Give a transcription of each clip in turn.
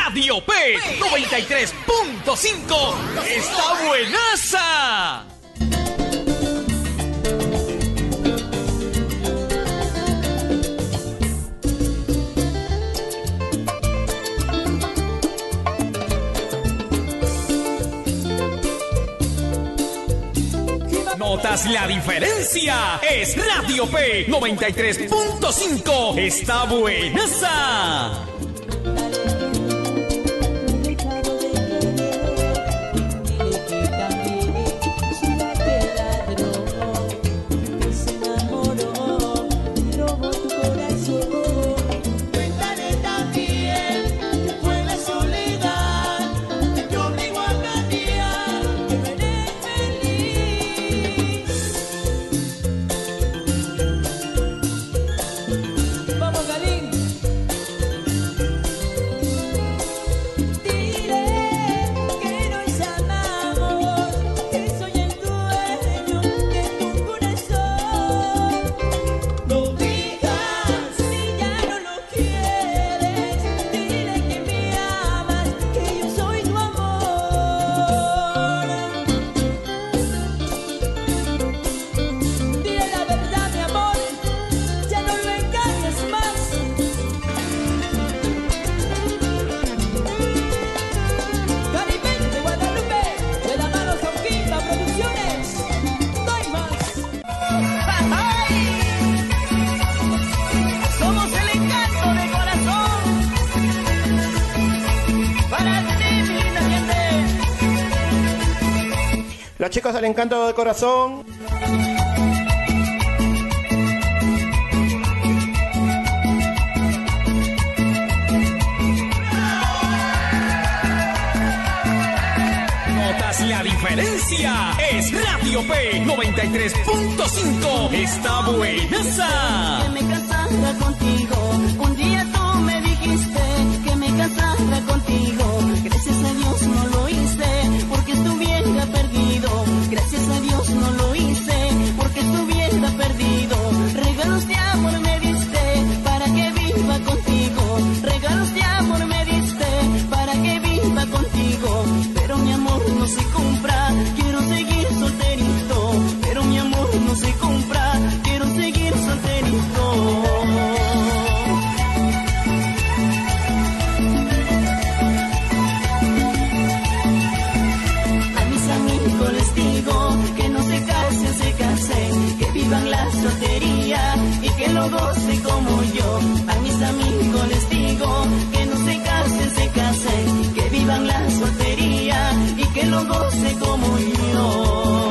Radio P 93.5 está buenaza. ¿Notas la diferencia? Es Radio P 93.5 está buenaza. Las chicas del encanto del corazón. ¿Notas la diferencia? Es Radio P 93.5 está buenaza. Que me casara contigo, un día tú me dijiste que me casara contigo. Gracias a Dios no lo hice, porque estuviera perdido. Gracias a Dios no lo hice, porque estuviera perdido. Regalos de amor me diste para que viva contigo. Regalos de amor me diste para que viva contigo. Pero mi amor no se compra, quiero seguir solterito. Pero mi amor no se compra, quiero seguir solterito. Que no se casen, que vivan la soltería y que lo gocen como yo. A mis amigos les digo que no se casen, que vivan la soltería y que lo gocen como yo.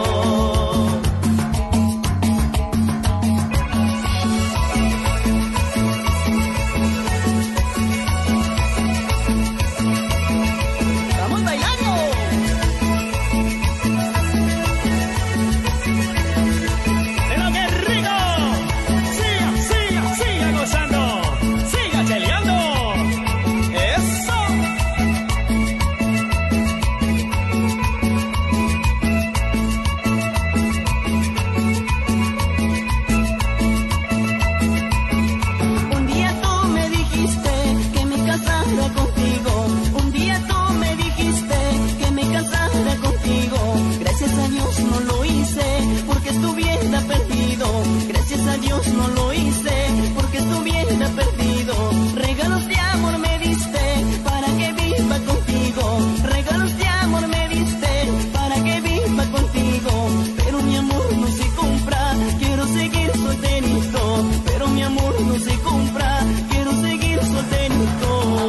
Dios no lo hice, porque estuviera perdido. Regalos de amor me diste para que viva contigo. Regalos de amor me diste para que viva contigo. Pero mi amor no se compra, quiero seguir solterito. Pero mi amor no se compra, quiero seguir solterito.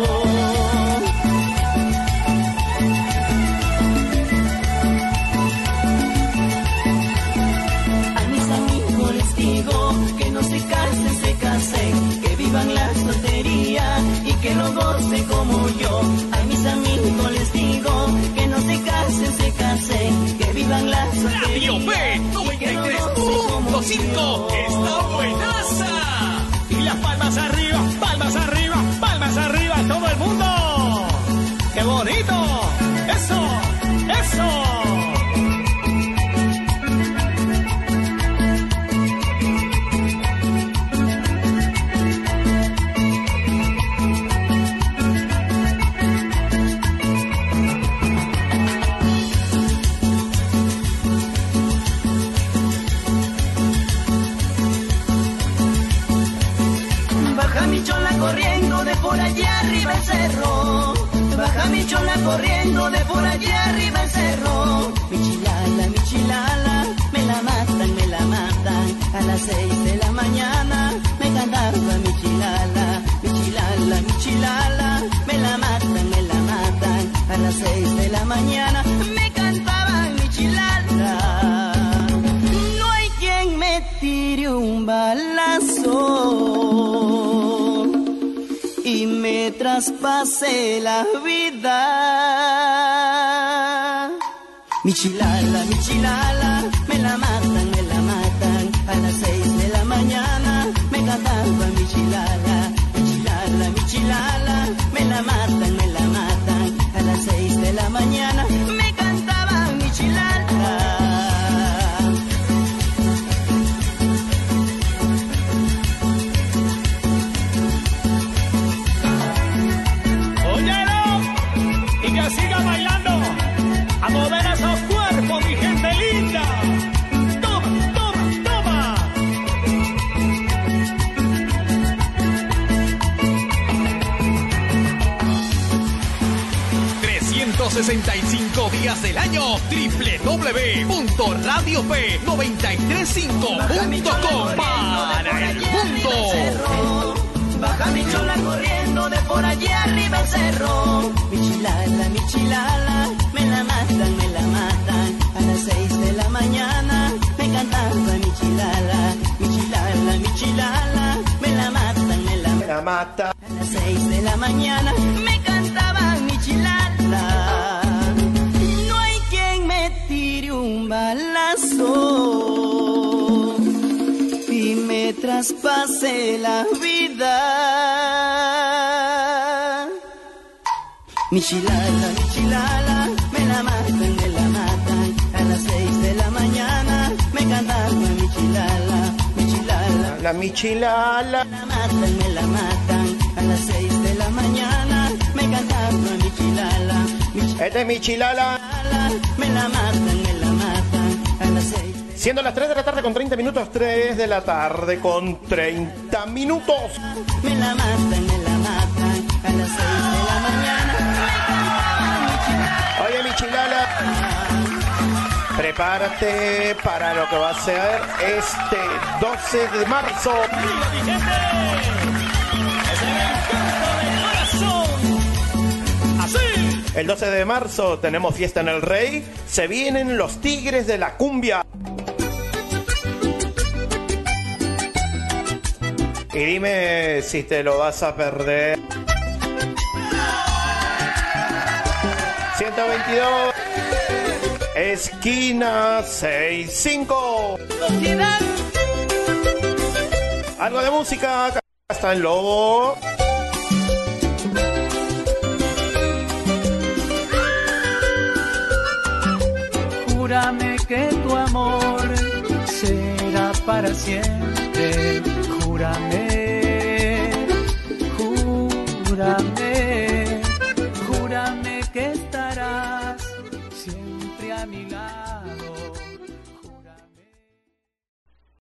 Que no se casen, que vivan la soltería y que lo gocen como yo. A mis amigos les digo que no se casen, que vivan la soltería. Radio P 93.5 está buenaza. Y las palmas arriba, palmas arriba, palmas arriba, todo el mundo. ¡Qué bonito! ¡Eso! ¡Eso! cerro. Baja mi chola corriendo de por allá arriba el cerro. Mi chilala, me la matan. A las 6 de la mañana me cantaba mi chilala, me la matan. A las 6 de la mañana me cantaba mi chilala. No hay quien me tire un balazo y me traspase la vida. Mi chilala, me la matan. A las 6 de la mañana me cantaba mi chilala, me la matan. A las 6 de la mañana me cantaba mi chilala. Óyelo, y que siga bailando, a mover esos cuerpos, mi gente linda. Toma. 365 días del año, www.radiop935.com para el mundo. Baja mi chola corriendo de por allí arriba el cerro. Mi chilala, me la matan. A las 6 de la mañana me cantaba mi chilala, me la matan. La mata. A las 6 de la mañana me cantaba mi chilala. No hay quien me tire un balazo y me traspase la vida. Mi chilala, me la matan. A las 6 de la mañana me cantaba mi chilala, La michilala. me la matan. A las 6 de la mañana me cantaba mi chilala, Este es michilala. me la matan. A las 6. Siendo las 3 de la tarde con 30 minutos, 3 de la tarde con 30 minutos. Me la matan. A las 6 de la mañana me cantaba mi chilala. Oye, michilala, prepárate para lo que va a ser este 12 de marzo. ¡Arriba, mi gente! ¡Es el encanto del corazón! ¡Así! El 12 de marzo tenemos fiesta en el Rey. Se vienen los Tigres de la Cumbia. Y dime si te lo vas a perder. 122 esquina 65. Algo de música. Acá está el Lobo. Júrame que tu amor será para siempre.